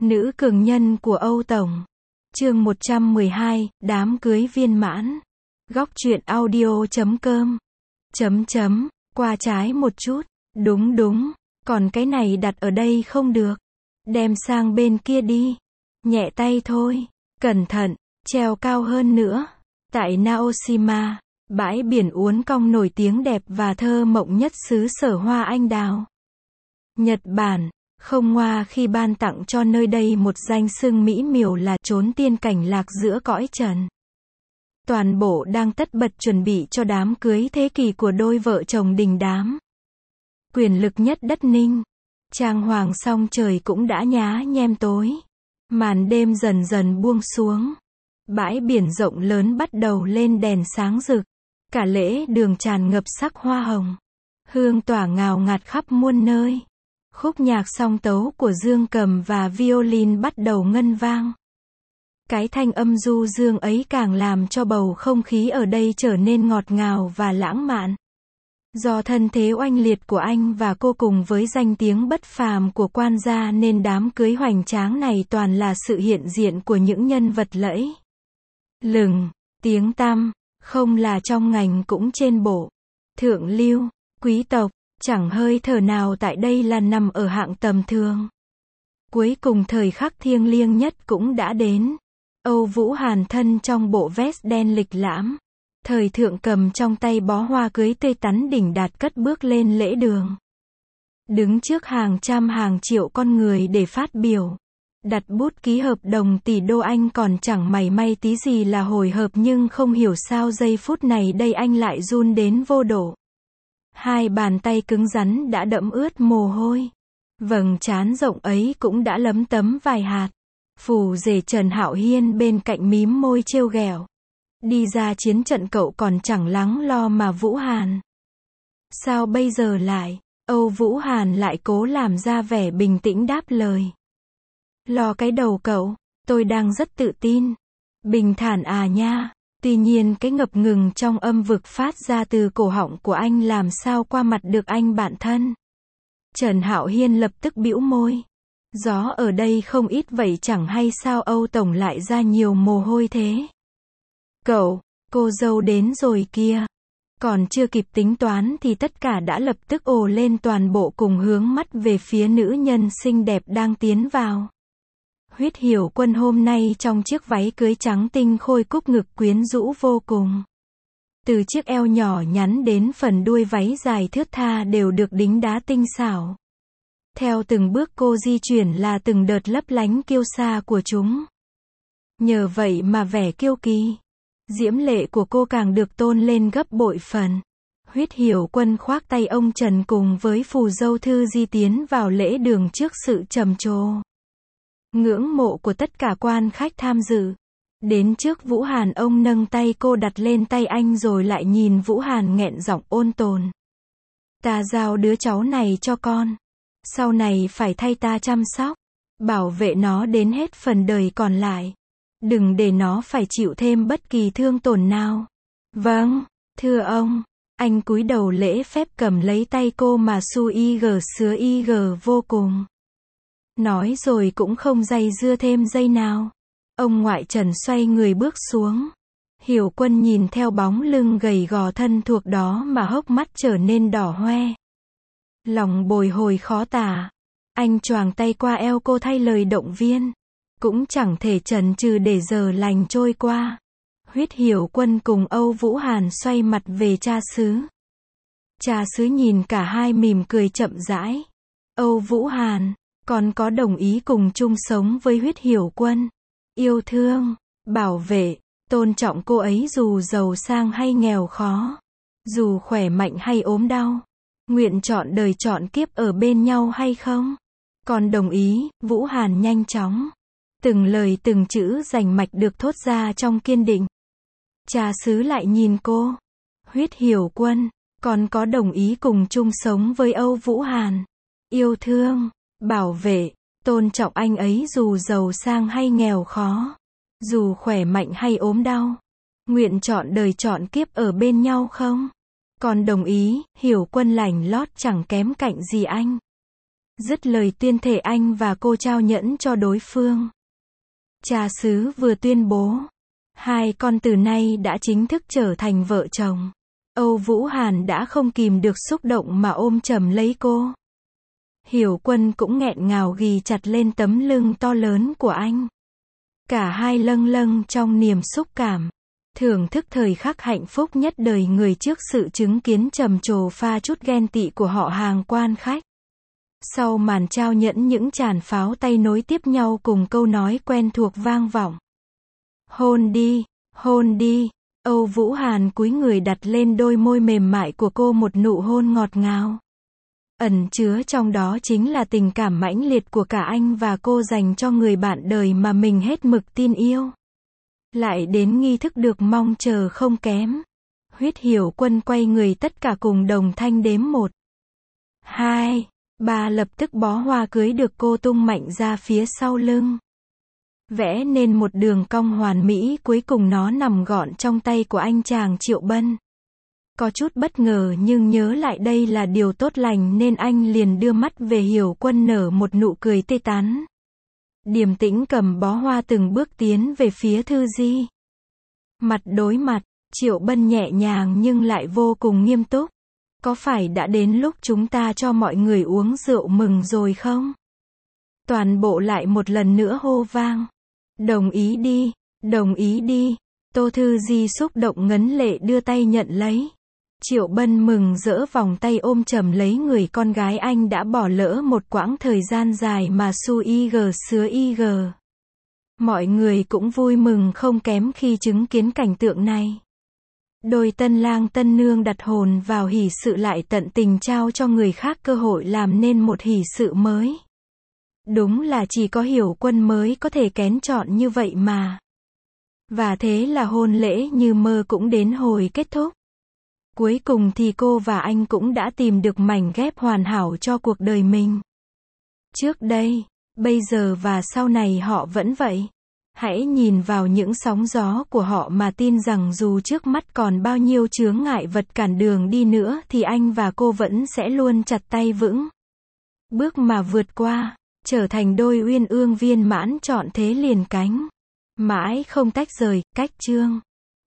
Nữ cường nhân của Âu Tổng. Chương 112, đám cưới viên mãn. Góc truyện audio.com. Qua trái một chút. Đúng, còn cái này đặt ở đây không được. Đem sang bên kia đi. Nhẹ tay thôi. Cẩn thận, treo cao hơn nữa. Tại Naoshima, bãi biển uốn cong nổi tiếng đẹp và thơ mộng nhất xứ sở hoa anh đào Nhật Bản, không ngoa khi ban tặng cho nơi đây một danh xưng mỹ miều là chốn tiên cảnh lạc giữa cõi trần. Toàn bộ đang tất bật chuẩn bị cho đám cưới thế kỷ của đôi vợ chồng đình đám. Quyền lực nhất đất Ninh. Trang hoàng xong trời cũng đã nhá nhem tối. Màn đêm dần dần buông xuống. Bãi biển rộng lớn bắt đầu lên đèn sáng rực. Cả lễ đường tràn ngập sắc hoa hồng. Hương tỏa ngào ngạt khắp muôn nơi. Khúc nhạc song tấu của dương cầm và violin bắt đầu ngân vang. Cái thanh âm du dương ấy càng làm cho bầu không khí ở đây trở nên ngọt ngào và lãng mạn. Do thân thế oanh liệt của anh và cô cùng với danh tiếng bất phàm của quan gia nên đám cưới hoành tráng này toàn là sự hiện diện của những nhân vật lẫy lừng, tiếng tăm, không là trong ngành cũng trên bộ. Thượng lưu, quý tộc, chẳng hơi thở nào tại đây là nằm ở hạng tầm thường. Cuối cùng thời khắc thiêng liêng nhất cũng đã đến. Âu Vũ Hàn thân trong bộ vest đen lịch lãm. Thời thượng cầm trong tay bó hoa cưới tươi tắn đỉnh đạt cất bước lên lễ đường. Đứng trước hàng trăm hàng triệu con người để phát biểu. Đặt bút ký hợp đồng tỷ đô anh còn chẳng mảy may tí gì là hồi hộp nhưng không hiểu sao giây phút này đây anh lại run đến vô độ. Hai bàn tay cứng rắn đã đẫm ướt mồ hôi. Vầng trán rộng ấy cũng đã lấm tấm vài hạt. Phù rể Trần Hạo Hiên bên cạnh mím môi trêu ghẹo. Đi ra chiến trận cậu còn chẳng lắng lo mà Vũ Hàn. Sao bây giờ lại? Âu Vũ Hàn lại cố làm ra vẻ bình tĩnh đáp lời. Lo cái đầu cậu, tôi đang rất tự tin. Bình thản à nha. Tuy nhiên cái ngập ngừng trong âm vực phát ra từ cổ họng của anh làm sao qua mặt được anh bạn thân. Trần Hạo Hiên lập tức bĩu môi. Gió ở đây không ít vậy chẳng hay sao Âu Tổng lại ra nhiều mồ hôi thế. Cậu, cô dâu đến rồi kia. Còn chưa kịp tính toán thì tất cả đã lập tức ồ lên toàn bộ cùng hướng mắt về phía nữ nhân xinh đẹp đang tiến vào. Huyết Hiểu Quân hôm nay trong chiếc váy cưới trắng tinh khôi cúc ngực quyến rũ vô cùng. Từ chiếc eo nhỏ nhắn đến phần đuôi váy dài thướt tha đều được đính đá tinh xảo. Theo từng bước cô di chuyển là từng đợt lấp lánh kiêu sa của chúng. Nhờ vậy mà vẻ kiêu kỳ, diễm lệ của cô càng được tôn lên gấp bội phần. Huyết Hiểu Quân khoác tay ông Trần cùng với phù dâu Thư Di tiến vào lễ đường trước sự trầm trồ ngưỡng mộ của tất cả quan khách tham dự. Đến trước Vũ Hàn ông nâng tay cô đặt lên tay anh rồi lại nhìn Vũ Hàn nghẹn giọng ôn tồn. Ta giao đứa cháu này cho con. Sau này phải thay ta chăm sóc, bảo vệ nó đến hết phần đời còn lại. Đừng để nó phải chịu thêm bất kỳ thương tổn nào. Vâng, thưa ông. Anh cúi đầu lễ phép cầm lấy tay cô mà su ig sứa ig vô cùng. Nói rồi cũng không dây dưa thêm giây nào. Ông ngoại Trần xoay người bước xuống. Hiểu Quân nhìn theo bóng lưng gầy gò thân thuộc đó mà hốc mắt trở nên đỏ hoe. Lòng bồi hồi khó tả. Anh choàng tay qua eo cô thay lời động viên. Cũng chẳng thể chần chừ để giờ lành trôi qua. Huyết Hiểu Quân cùng Âu Vũ Hàn xoay mặt về cha xứ. Cha xứ nhìn cả hai mỉm cười chậm rãi. Âu Vũ Hàn, con có đồng ý cùng chung sống với Huyết Hiểu Quân, yêu thương, bảo vệ, tôn trọng cô ấy dù giàu sang hay nghèo khó, dù khỏe mạnh hay ốm đau, nguyện chọn đời chọn kiếp ở bên nhau hay không? Con đồng ý. Vũ Hàn nhanh chóng, từng lời từng chữ rành mạch được thốt ra trong kiên định. Cha xứ lại nhìn cô. Huyết Hiểu Quân, con có đồng ý cùng chung sống với Âu Vũ Hàn, yêu thương, bảo vệ, tôn trọng anh ấy dù giàu sang hay nghèo khó, dù khỏe mạnh hay ốm đau, nguyện chọn đời chọn kiếp ở bên nhau không? Con đồng ý. Hiểu Quân lành lót chẳng kém cạnh gì anh. Dứt lời tuyên thệ anh và cô trao nhẫn cho đối phương. Cha xứ vừa tuyên bố, hai con từ nay đã chính thức trở thành vợ chồng. Âu Vũ Hàn đã không kìm được xúc động mà ôm chầm lấy cô. Hiểu Quân cũng nghẹn ngào ghì chặt lên tấm lưng to lớn của anh. Cả hai lâng lâng trong niềm xúc cảm, thưởng thức thời khắc hạnh phúc nhất đời người trước sự chứng kiến trầm trồ pha chút ghen tị của họ hàng quan khách. Sau màn trao nhẫn, những tràn pháo tay nối tiếp nhau cùng câu nói quen thuộc vang vọng. Hôn đi, hôn đi. Âu Vũ Hàn cúi người đặt lên đôi môi mềm mại của cô một nụ hôn ngọt ngào. Ẩn chứa trong đó chính là tình cảm mãnh liệt của cả anh và cô dành cho người bạn đời mà mình hết mực tin yêu. Lại đến nghi thức được mong chờ không kém. Huyết Hiểu Quân quay người, tất cả cùng đồng thanh đếm 1, 2, 3, lập tức bó hoa cưới được cô tung mạnh ra phía sau lưng. Vẽ nên một đường cong hoàn mỹ, cuối cùng nó nằm gọn trong tay của anh chàng Triệu Bân. Có chút bất ngờ nhưng nhớ lại đây là điều tốt lành nên anh liền đưa mắt về Hiểu Quân, nở một nụ cười tươi tắn. Điềm tĩnh cầm bó hoa từng bước tiến về phía Thư Di. Mặt đối mặt, Triệu Bân nhẹ nhàng nhưng lại vô cùng nghiêm túc. Có phải đã đến lúc chúng ta cho mọi người uống rượu mừng rồi không? Toàn bộ lại một lần nữa hô vang. Đồng ý đi, đồng ý đi. Tô Thư Di xúc động ngấn lệ đưa tay nhận lấy. Triệu Bân mừng rỡ vòng tay ôm chầm lấy người con gái anh đã bỏ lỡ một quãng thời gian dài mà su IG sứa IG. Mọi người cũng vui mừng không kém khi chứng kiến cảnh tượng này. Đôi tân lang tân nương đặt hồn vào hỷ sự lại tận tình trao cho người khác cơ hội làm nên một hỷ sự mới. Đúng là chỉ có Hiểu Quân mới có thể kén chọn như vậy mà. Và thế là hôn lễ như mơ cũng đến hồi kết thúc. Cuối cùng thì cô và anh cũng đã tìm được mảnh ghép hoàn hảo cho cuộc đời mình. Trước đây, bây giờ và sau này họ vẫn vậy. Hãy nhìn vào những sóng gió của họ mà tin rằng dù trước mắt còn bao nhiêu chướng ngại vật cản đường đi nữa thì anh và cô vẫn sẽ luôn chặt tay vững bước mà vượt qua, trở thành đôi uyên ương viên mãn trọn thế liền cánh. Mãi không tách rời, cách chương.